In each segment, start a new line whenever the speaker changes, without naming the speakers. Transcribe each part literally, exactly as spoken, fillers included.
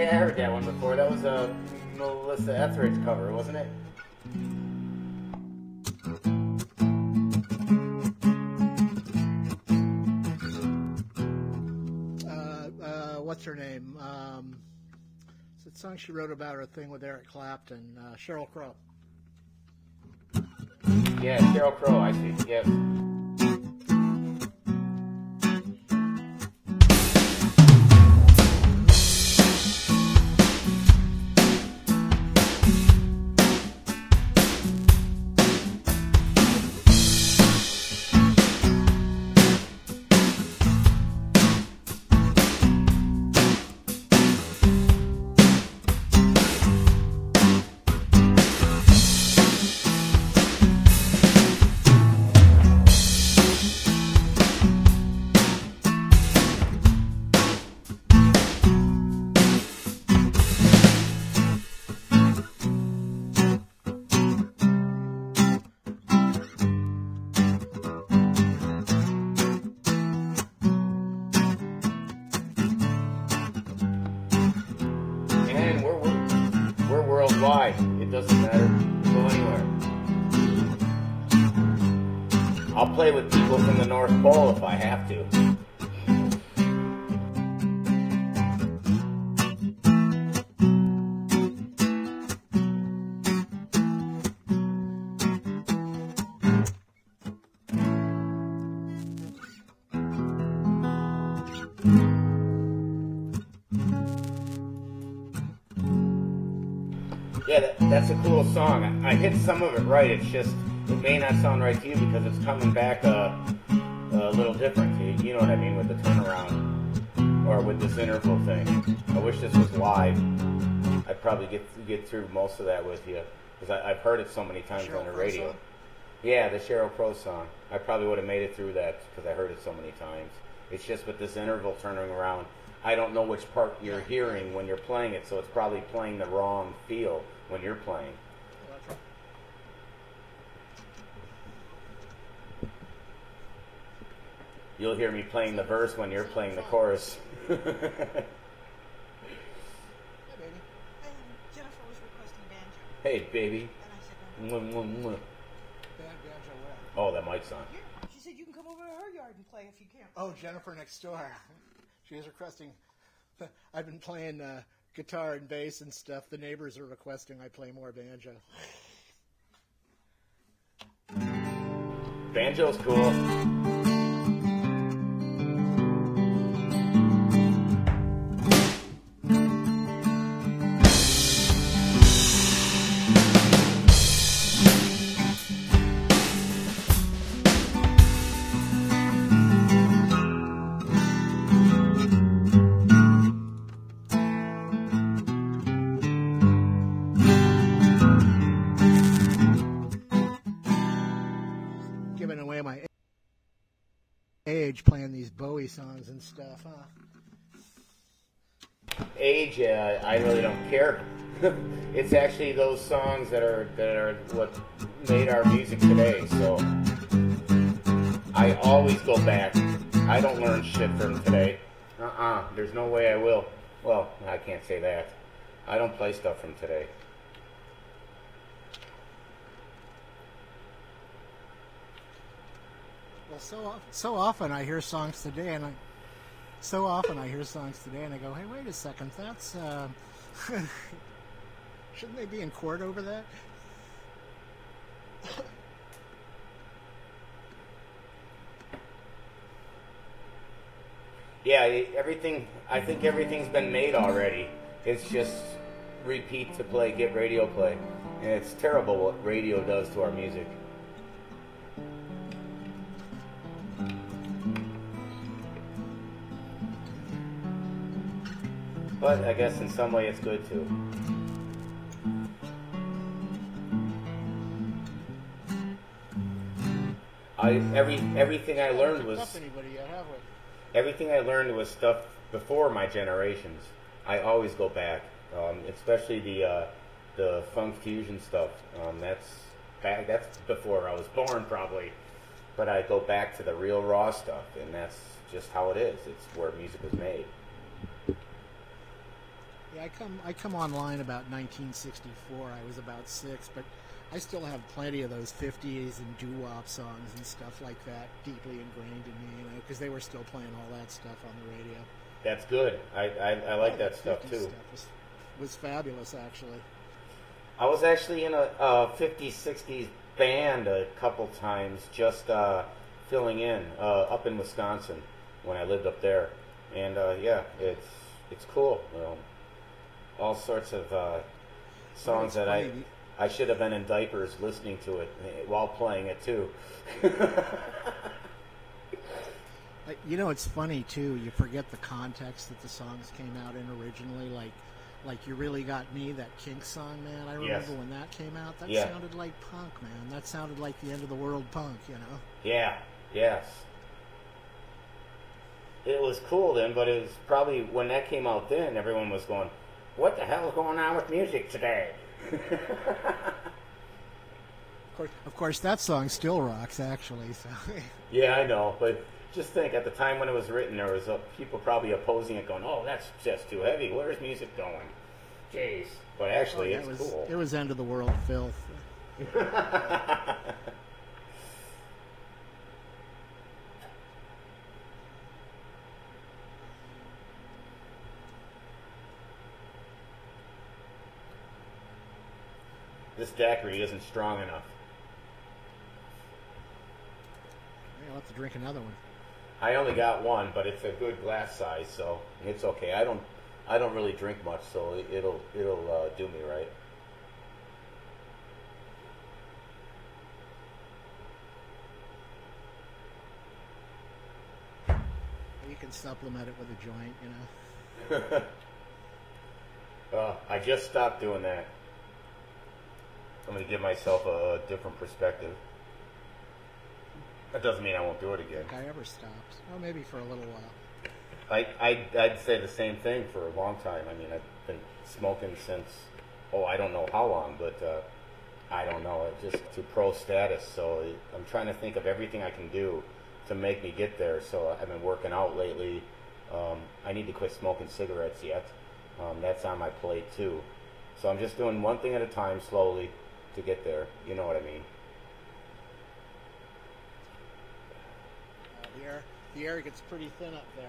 yeah, I heard that one before. That was a Melissa Etheridge cover, wasn't it?
Uh, uh, what's her name? Um, it's that song she wrote about her thing with Eric Clapton, uh, Sheryl Crow.
Yeah, Sheryl Crow, I see. Yes. It doesn't matter. Go anywhere. I'll play with people from the North Pole if I have to. Yeah, that, that's a cool song. I, I hit some of it right. It's just, it may not sound right to you because it's coming back a, a little different. You, you know what I mean with the turnaround or with this interval thing. I wish this was live. I'd probably get get through most of that with you because I've heard it so many times
Sheryl
on the
Crow
radio.
song?
Yeah, the Sheryl Crow song. I probably would have made it through that because I heard it so many times. It's just with this interval turning around, I don't know which part you're hearing when you're playing it, so it's probably playing the wrong feel when you're playing.
Oh, that's right.
You'll hear me playing the verse when you're playing the chorus.
Hey, baby. And Jennifer was requesting banjo.
Hey, baby.
And I said, no.
Mwah, mwah, mwah.
Band banjo where?
Oh, that mic song.
Here. She said you can come over to her yard and play if you can.
Oh, Jennifer next door. She is requesting. I've been playing uh, guitar and bass and stuff. The neighbors are requesting I play more banjo.
Banjo's cool.
Giving away my age playing these Bowie songs and stuff, huh?
Age, uh, I really don't care. It's actually those songs that are that are what made our music today. So I always go back. I don't learn shit from today. Uh-uh. There's no way I will. Well, I can't say that. I don't play stuff from today.
Well, so so often I hear songs today, and I so often I hear songs today, and I go, "Hey, wait a second, that's uh, shouldn't they be in court over that?"
Yeah, everything. I think everything's been made already. It's just repeat to play, get radio play, and it's terrible what radio does to our music. But I guess in some way it's good too. I every everything I learned was
Not anybody yet, have we?
everything I learned was stuff before my generations. I always go back, um, especially the uh, the funk fusion stuff. Um, that's back, that's before I was born probably, but I go back to the real raw stuff, and that's just how it is. It's where music was made.
Yeah, I come I come online about nineteen sixty-four. I was about six, but I still have plenty of those fifties and doo-wop songs and stuff like that deeply ingrained in me, you know, because they were still playing all that stuff on the radio.
That's good. I, I, I like
Oh,
that
the
stuff
fifties
too.
Stuff was, was fabulous, actually.
I was actually in a, a fifties, sixties band a couple times, just uh, filling in uh, up in Wisconsin when I lived up there, and uh, yeah, it's it's cool. You know, all sorts of uh, songs
it's
that I
funny.
I should have been in diapers listening to it while playing it too.
Like, you know, it's funny too. You forget the context that the songs came out in originally. Like, like you really got me, that Kinks song, man. I remember
Yes.
when that came out. That
Yeah.
sounded like punk, man. That sounded like the end of the world punk. You know.
Yeah, yes. It was cool then, but it was probably when that came out then, everyone was going, what the hell is going on with music today?
Of course, of course, that song still rocks, actually. So.
Yeah, I know, but just think, at the time when it was written, there was uh, people probably opposing it, going, oh, that's just too heavy. Where's music going? Jeez. But actually,
Oh, yeah,
it's
it was,
cool.
It was end of the world filth.
This daiquiri isn't strong enough.
I'll have to drink another one.
I only got one, but it's a good glass size, so it's okay. I don't, I don't really drink much, so it- it'll, it'll uh, do me right.
You can supplement it with a joint, you know.
uh, I just stopped doing that. I'm going to give myself a, a different perspective. That doesn't mean I won't do it again.
I think I ever stopped. Well, maybe for a little while.
I, I, I'd say the same thing for a long time. I mean, I've been smoking since, oh, I don't know how long, but uh, I don't know, it just to pro status. So I'm trying to think of everything I can do to make me get there. So I've been working out lately. Um, I need to quit smoking cigarettes yet. Um, that's on my plate too. So I'm just doing one thing at a time, slowly, to get there. You know what I mean?
Uh, the air, the air gets pretty thin up there.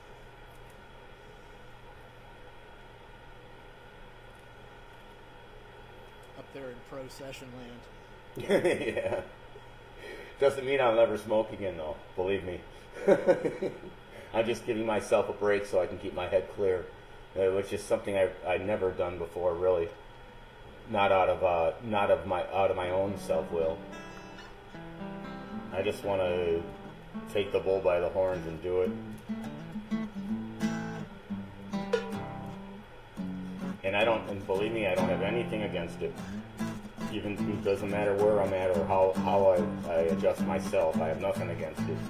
Up there in pro session land.
Yeah. Doesn't mean I'll never smoke again, though. Believe me. I'm just giving myself a break so I can keep my head clear, uh, which is something I've, I've never done before, really. Not out of uh, not of my out of my own self will. I just want to take the bull by the horns and do it. And I don't, and believe me, I don't have anything against it. Even it doesn't matter where I'm at or how, how I, I adjust myself. I have nothing against it.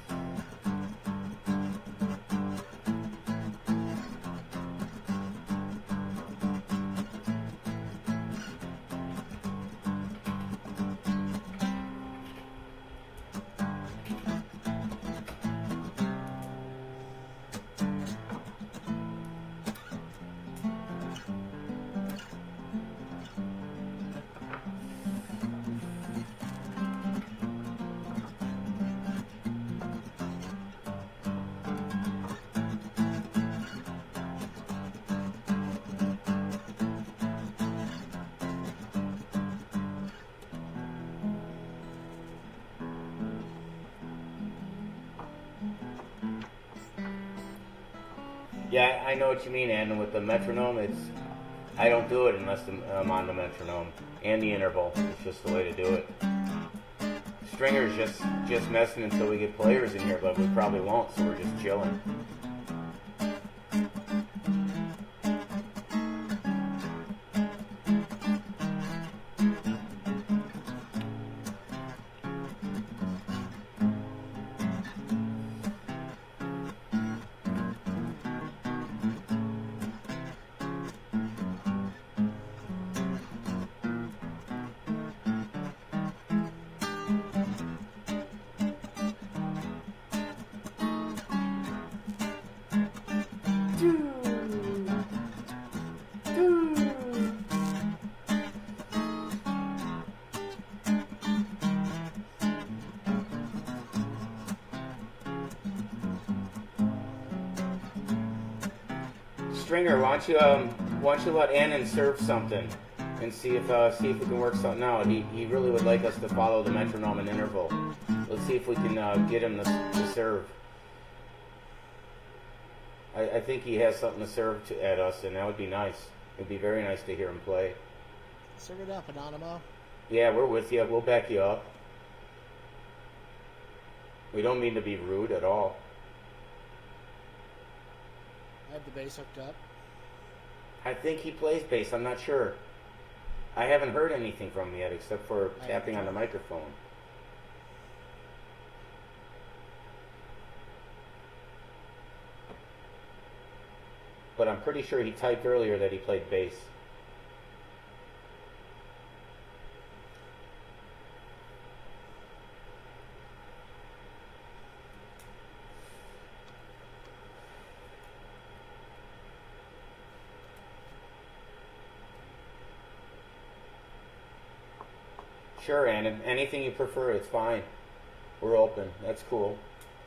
Yeah, I know what you mean, and with the metronome, it's I don't do it unless I'm on the metronome and the interval. It's just the way to do it. Stringer's just just messing until we get players in here, but we probably won't, so we're just chilling. Stringer, why don't you um, why don't you let Annan serve something, and see if uh, see if we can work something out. He he really would like us to follow the metronome and interval. Let's see if we can uh, get him to, to serve. I, I think he has something to serve to, at us, and that would be nice. It'd be very nice to hear him play.
Serve it up, Anonymous.
Yeah, we're with you. We'll back you up. We don't mean to be rude at all.
I have the bass hooked up.
I think he plays bass. I'm not sure. I haven't heard anything from him yet, except for
I
tapping on
haven't.
the microphone. But I'm pretty sure he typed earlier that he played bass. Sure, Annan. Anything you prefer, it's fine. We're open. That's cool.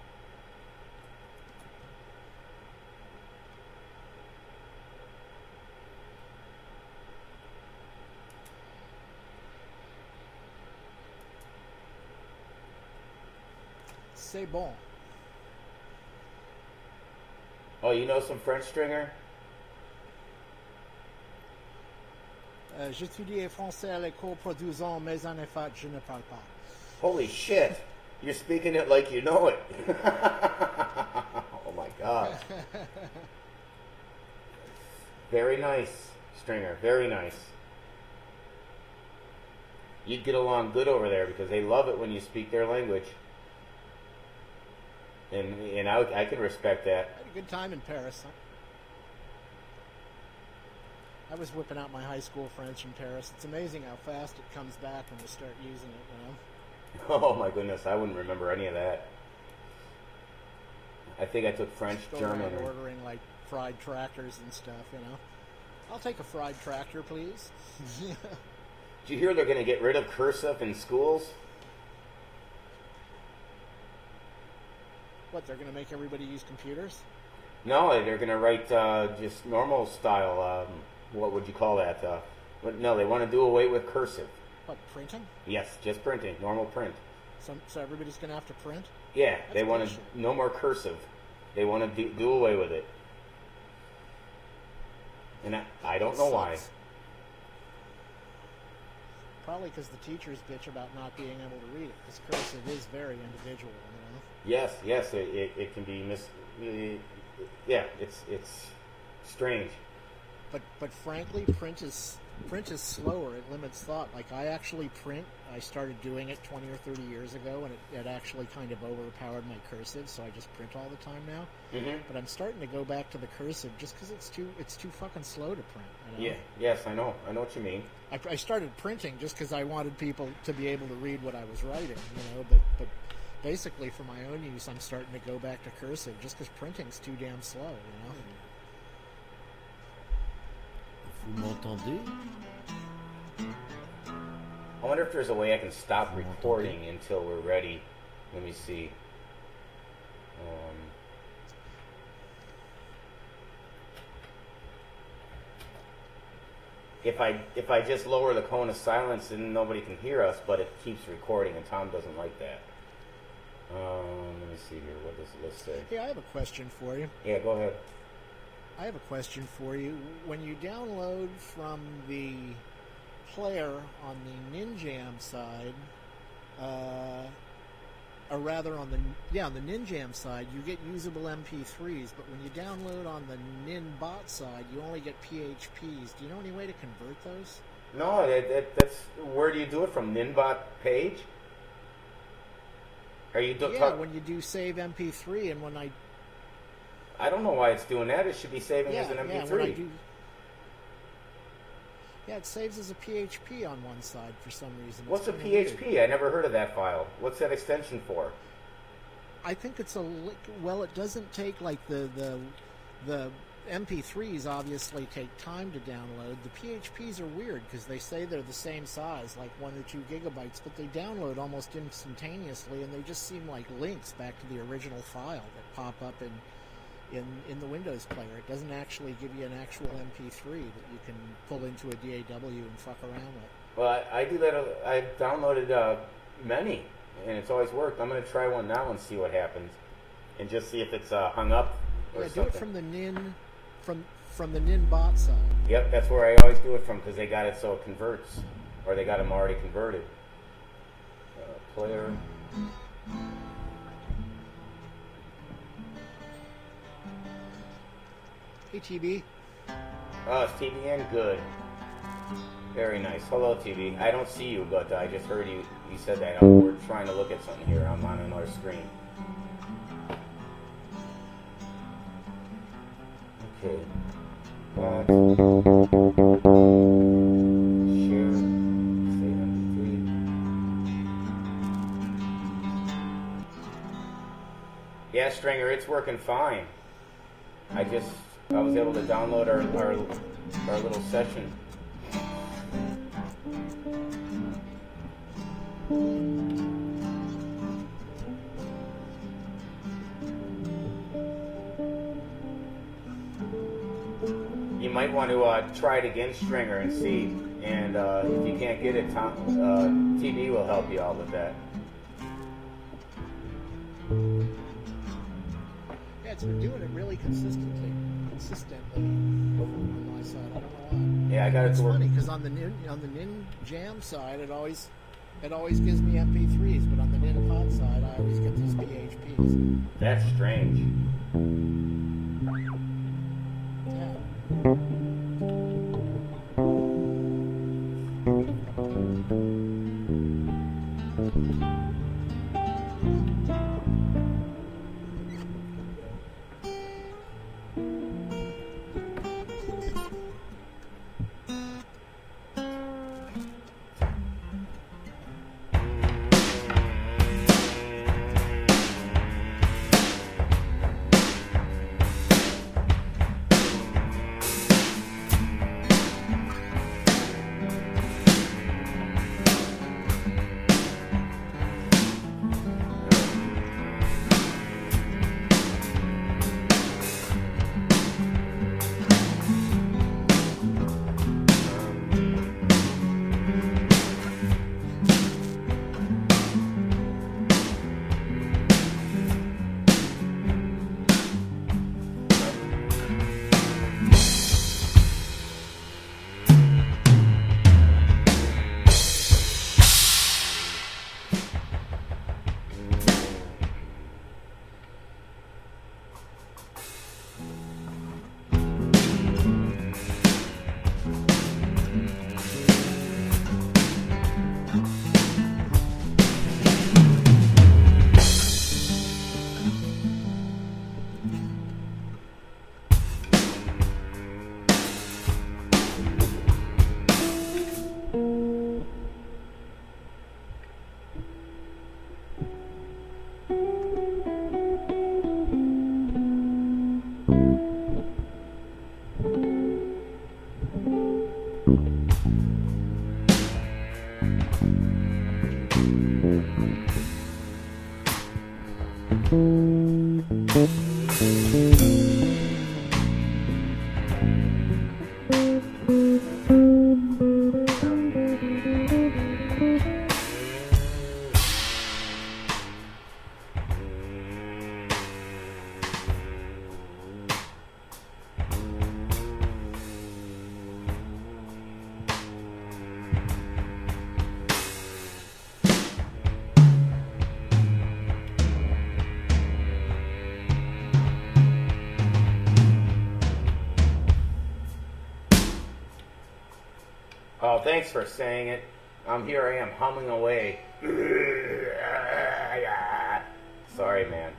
C'est bon.
Oh, you know some French, Stringer?
Euh, J'étudie français à l'école produisant, mais en effet, je ne parle pas.
Holy shit. You're speaking it like you know it. Oh my god. Very nice, Stringer. Very nice. You'd get along good over there because they love it when you speak their language. And and I, I can respect that.
I had a good time in Paris. Huh? I was whipping out my high school French in Paris. It's amazing how fast it comes back when you start using it, you know?
Oh my goodness, I wouldn't remember any of that. I think I took French,
Go
German.
around
or-
ordering like fried tractors and stuff, you know? I'll take a fried tractor, please.
Did you hear they're going to get rid of cursive in schools?
What, they're going to make everybody use computers?
No, they're going to write uh, just normal style. Um, what would you call that? Uh, but no, they want to do away with cursive.
What, printing?
Yes, just printing, normal print.
So, so everybody's going to have to print?
Yeah, they
That's
want to
bullshit.
no more cursive. They want to do, do away with it. And I, I don't know why.
Sucks. Probably because the teachers bitch about not being able to read it, because cursive is very individual, you know?
Yes, yes, it, it, it can be mis. It, yeah, it's it's strange.
But but frankly, print is print is slower. It limits thought. Like I actually print. I started doing it twenty or thirty years ago, and it, it actually kind of overpowered my cursive. So I just print all the time now.
Mm-hmm.
But I'm starting to go back to the cursive just because it's too it's too fucking slow to print. You know?
Yeah, yes, I know, I know what you mean.
I, I started printing just because I wanted people to be able to read what I was writing. You know, but but basically for my own use, I'm starting to go back to cursive just because printing's too damn slow. You know.
Vous m'entendez?
I wonder if there's a way I can stop recording until we're ready. Let me see. Um, if I if I just lower the cone of silence, then nobody can hear us, but it keeps recording, and Tom doesn't like that. Um, let me see here. What does the list say?
Hey, I have a question for you.
Yeah, go ahead.
I have a question for you. When you download from the player on the Ninjam side, uh, or rather on the yeah on the Ninjam side, you get usable M P threes. But when you download on the Ninbot side, you only get P H Ps. Do you know any way to convert those?
No, that, that, that's where do you do it from? Ninbot page? Are you do,
Yeah,
talk,
when you do save M P three, and when I
I don't know why it's doing that. It should be saving
yeah
as an
yeah
M P
when I
three.
do yeah it saves as a P H P on one side for some reason. It's
What's a
kinda
P H
weird.
P? I never heard of that file. What's that extension for?
I think it's a li- well. It doesn't take like the the the M P threes obviously take time to download. The P H Ps are weird because they say they're the same size, like one or two gigabytes, but they download almost instantaneously, and they just seem like links back to the original file that pop up in in in the Windows player. It doesn't actually give you an actual M P three that you can pull into a D A W and fuck around with.
Well, I, I do that. uh, I've downloaded uh, many, and it's always worked. I'm going to try one now and see what happens, and just see if it's uh, hung up or
Yeah, do
something.
it from the Nin, from from the Nin bot side.
Yep, that's where I always do it from, because they got it so it converts, or they got them already converted. Uh, player.
Hey, T B.
Oh, it's T B N? Good. Very nice. Hello, T B. I don't see you, but I just heard you. You said that. Um, we're trying to look at something here. I'm on another screen. Okay. Uh, share. Save M P three. Yeah, Stringer, it's working fine. I just I was able to download our our, our little session. You might want to uh, try it again, Stringer, and see. And uh, if you can't get it, Tom, uh, T V will help you out with that.
Yeah, it's been doing it really consistently, consistently on my side. I don't know why.
Yeah, I got it
It's
to work.
funny because on the Nin on the Nin Jam side, it always it always gives me M P threes, but on the Nin Pod side, I always get these P H Ps.
That's strange.
Yeah.
Oh, thanks for saying it. Um, here I am humming away. Sorry, man.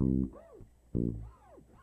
you.